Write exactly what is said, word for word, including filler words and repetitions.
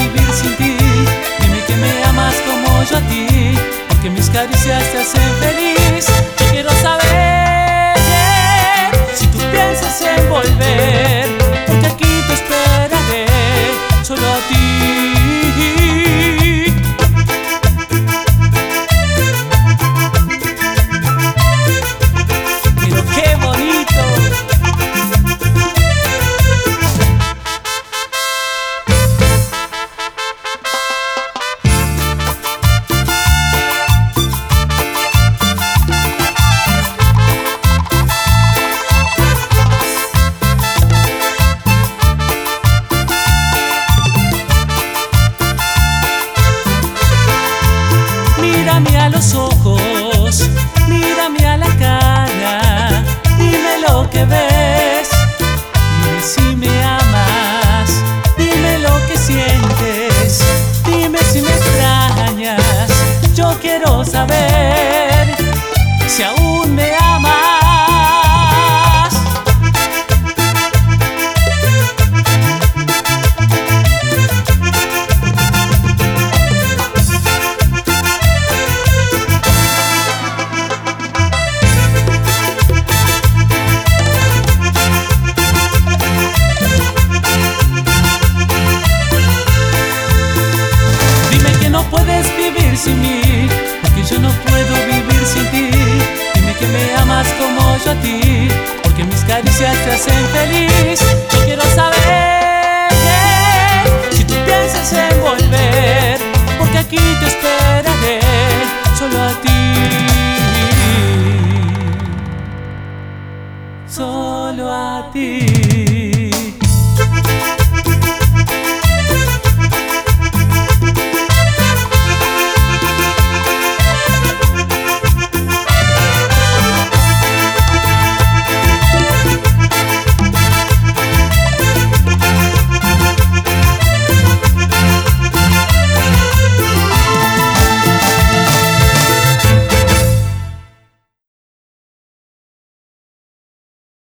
vivir sin ti. Dime que me amas como yo a ti, porque mis caricias te hacen feliz. Yo quiero saber si tú piensas en volver, porque aquí te esperaré, solo a ti. Pero qué bonito. Mírame a los ojos, mírame a la cara, dime lo que ves, dime si me amas, dime lo que sientes, dime si me extrañas. Yo quiero saber si aún me amas. No puedes vivir sin mí, porque yo no puedo vivir sin ti. Dime que me amas como yo a ti, porque mis caricias te hacen feliz. Yo quiero saber